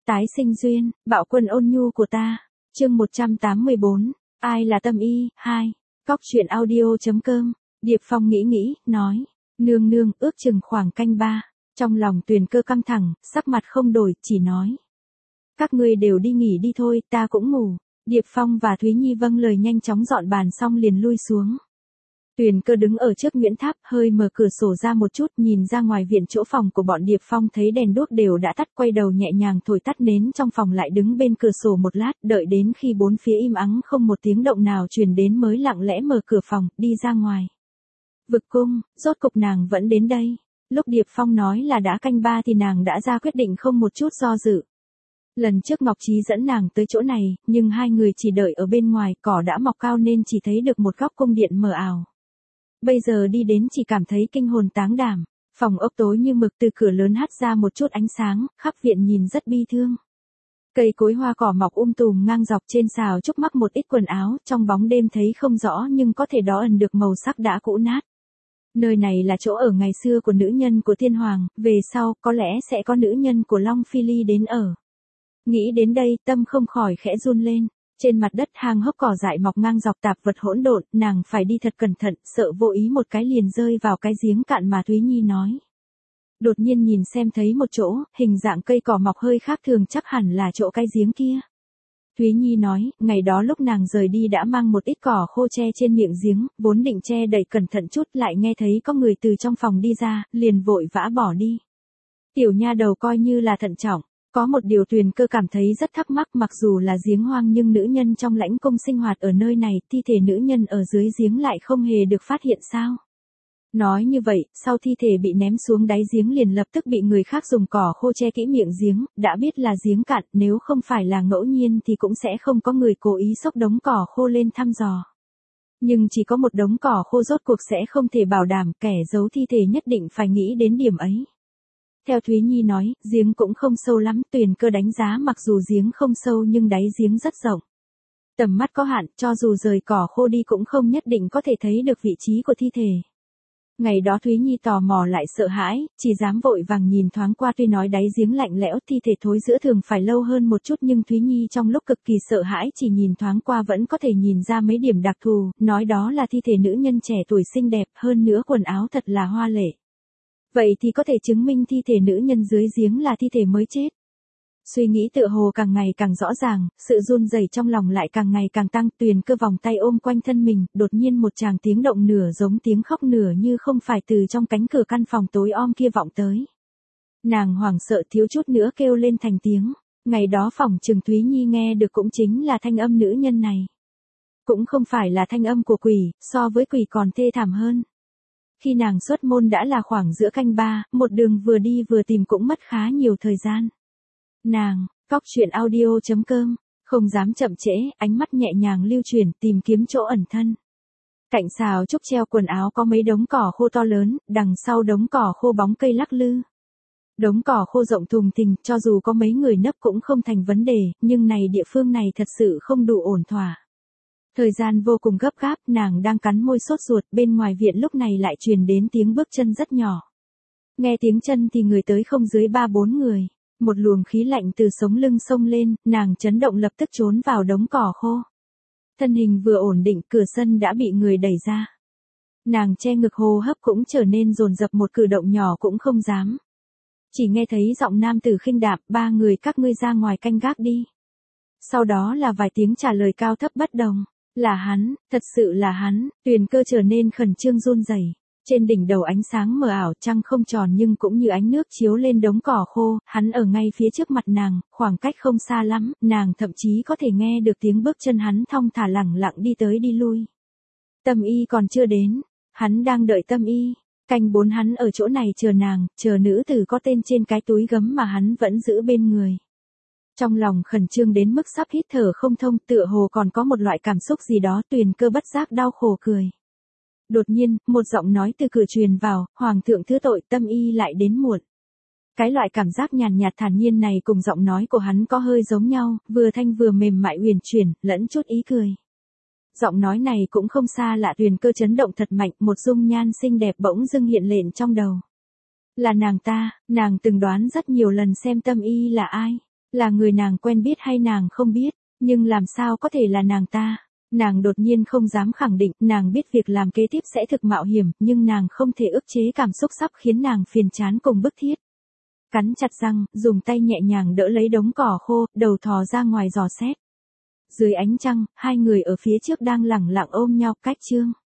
Tái sinh duyên, bạo quân ôn nhu của ta. Chương 184, ai là Tâm Y, 2. Cóc truyện audio.com. Điệp Phong nghĩ, nói, nương nương, ước chừng khoảng canh 3. Trong lòng Tuyền Cơ căng thẳng, sắc mặt không đổi, chỉ nói, các ngươi đều đi nghỉ đi thôi, ta cũng ngủ. Điệp Phong và Thúy Nhi vâng lời nhanh chóng dọn bàn xong liền lui xuống. Tuyền Cơ đứng ở trước Nguyễn Tháp, hơi mở cửa sổ ra một chút, nhìn ra ngoài viện chỗ phòng của bọn Điệp Phong, thấy đèn đuốc đều đã tắt, quay đầu nhẹ nhàng thổi tắt nến trong phòng, lại đứng bên cửa sổ một lát, đợi đến khi bốn phía im ắng không một tiếng động nào truyền đến mới lặng lẽ mở cửa phòng, đi ra ngoài. Vực cung, rốt cục nàng vẫn đến đây. Lúc Điệp Phong nói là đã canh 3 thì nàng đã ra quyết định không một chút do dự. Lần trước Ngọc Trí dẫn nàng tới chỗ này, nhưng hai người chỉ đợi ở bên ngoài, cỏ đã mọc cao nên chỉ thấy được một góc cung điện mờ ảo. Bây giờ đi đến chỉ cảm thấy kinh hồn táng đảm, phòng ốc tối như mực, từ cửa lớn hắt ra một chút ánh sáng, khắp viện nhìn rất bi thương. Cây cối hoa cỏ mọc tùm ngang dọc, trên sào trúc mắc một ít quần áo, trong bóng đêm thấy không rõ nhưng có thể đo ẩn được màu sắc đã cũ nát. Nơi này là chỗ ở ngày xưa của nữ nhân của Thiên Hoàng, về sau có lẽ sẽ có nữ nhân của Long Phi Ly đến ở. Nghĩ đến đây, tâm không khỏi khẽ run lên. Trên mặt đất hang hốc cỏ dại mọc ngang dọc, tạp vật hỗn độn, nàng phải đi thật cẩn thận, sợ vô ý một cái liền rơi vào cái giếng cạn mà Thúy Nhi nói. Đột nhiên nhìn xem thấy một chỗ, hình dạng cây cỏ mọc hơi khác thường, chắc hẳn là chỗ cái giếng kia. Thúy Nhi nói, ngày đó lúc nàng rời đi đã mang một ít cỏ khô che trên miệng giếng, vốn định che đậy cẩn thận chút, lại nghe thấy có người từ trong phòng đi ra, liền vội vã bỏ đi. Tiểu nha đầu coi như là thận trọng. Có một điều Tuyền Cơ cảm thấy rất thắc mắc, mặc dù là giếng hoang nhưng nữ nhân trong lãnh cung sinh hoạt ở nơi này, thi thể nữ nhân ở dưới giếng lại không hề được phát hiện sao? Nói như vậy, sau thi thể bị ném xuống đáy giếng liền lập tức bị người khác dùng cỏ khô che kỹ miệng giếng, đã biết là giếng cạn, nếu không phải là ngẫu nhiên thì cũng sẽ không có người cố ý xốc đống cỏ khô lên thăm dò. Nhưng chỉ có một đống cỏ khô rốt cuộc sẽ không thể bảo đảm, kẻ giấu thi thể nhất định phải nghĩ đến điểm ấy. Theo Thúy Nhi nói, giếng cũng không sâu lắm, Tuyền Cơ đánh giá mặc dù giếng không sâu nhưng đáy giếng rất rộng. Tầm mắt có hạn, cho dù rời cỏ khô đi cũng không nhất định có thể thấy được vị trí của thi thể. Ngày đó Thúy Nhi tò mò lại sợ hãi, chỉ dám vội vàng nhìn thoáng qua, tuy nói đáy giếng lạnh lẽo, thi thể thối rữa thường phải lâu hơn một chút, nhưng Thúy Nhi trong lúc cực kỳ sợ hãi chỉ nhìn thoáng qua vẫn có thể nhìn ra mấy điểm đặc thù, nói đó là thi thể nữ nhân trẻ tuổi xinh đẹp, hơn nữa quần áo thật là hoa lệ. Vậy thì có thể chứng minh thi thể nữ nhân dưới giếng là thi thể mới chết. Suy nghĩ tựa hồ càng ngày càng rõ ràng, sự run rẩy trong lòng lại càng ngày càng tăng, Tuyền Cơ vòng tay ôm quanh thân mình, đột nhiên một tràng tiếng động nửa giống tiếng khóc nửa như không phải từ trong cánh cửa căn phòng tối om kia vọng tới. Nàng hoảng sợ thiếu chút nữa kêu lên thành tiếng, ngày đó phỏng chừng Thúy Nhi nghe được cũng chính là thanh âm nữ nhân này. Cũng không phải là thanh âm của quỷ, so với quỷ còn thê thảm hơn. Khi nàng xuất môn đã là khoảng giữa canh 3, một đường vừa đi vừa tìm cũng mất khá nhiều thời gian. Nàng, Cóc truyện audio.com, không dám chậm trễ, ánh mắt nhẹ nhàng lưu chuyển tìm kiếm chỗ ẩn thân. Cạnh sào trúc treo quần áo có mấy đống cỏ khô to lớn, đằng sau đống cỏ khô bóng cây lắc lư. Đống cỏ khô rộng thùng thình, cho dù có mấy người nấp cũng không thành vấn đề, nhưng này địa phương này thật sự không đủ ổn thỏa. Thời gian vô cùng gấp gáp, nàng đang cắn môi sốt ruột, bên ngoài viện lúc này lại truyền đến tiếng bước chân rất nhỏ. Nghe tiếng chân thì người tới không dưới 3-4 người. Một luồng khí lạnh từ sống lưng xông lên, nàng chấn động lập tức trốn vào đống cỏ khô. Thân hình vừa ổn định, cửa sân đã bị người đẩy ra. Nàng che ngực, hô hấp cũng trở nên dồn dập, một cử động nhỏ cũng không dám. Chỉ nghe thấy giọng nam tử khinh đạm, 3 người các ngươi ra ngoài canh gác đi. Sau đó là vài tiếng trả lời cao thấp bất đồng. Là hắn, thật sự là hắn, Tuyền Cơ trở nên khẩn trương run rẩy. Trên đỉnh đầu ánh sáng mờ ảo, trăng không tròn nhưng cũng như ánh nước chiếu lên đống cỏ khô, hắn ở ngay phía trước mặt nàng, khoảng cách không xa lắm, nàng thậm chí có thể nghe được tiếng bước chân hắn thong thả lẳng lặng đi tới đi lui. Tâm Y còn chưa đến, hắn đang đợi Tâm Y, canh 4 hắn ở chỗ này chờ nàng, chờ nữ tử có tên trên cái túi gấm mà hắn vẫn giữ bên người. Trong lòng khẩn trương đến mức sắp hít thở không thông, tựa hồ còn có một loại cảm xúc gì đó, Tuyền Cơ bất giác đau khổ cười. Đột nhiên, một giọng nói từ cửa truyền vào, Hoàng thượng thứ tội, Tâm Y lại đến muộn. Cái loại cảm giác nhàn nhạt thản nhiên này cùng giọng nói của hắn có hơi giống nhau, vừa thanh vừa mềm mại uyển chuyển, lẫn chút ý cười. Giọng nói này cũng không xa lạ, Tuyền Cơ chấn động thật mạnh, một dung nhan xinh đẹp bỗng dưng hiện lên trong đầu. Là nàng ta, nàng từng đoán rất nhiều lần xem Tâm Y là ai. Là người nàng quen biết hay nàng không biết, nhưng làm sao có thể là nàng ta? Nàng đột nhiên không dám khẳng định, nàng biết việc làm kế tiếp sẽ thực mạo hiểm, nhưng nàng không thể ức chế cảm xúc sắp khiến nàng phiền chán cùng bức thiết. Cắn chặt răng, dùng tay nhẹ nhàng đỡ lấy đống cỏ khô, đầu thò ra ngoài dò xét. Dưới ánh trăng, hai người ở phía trước đang lẳng lặng ôm nhau, cách Trương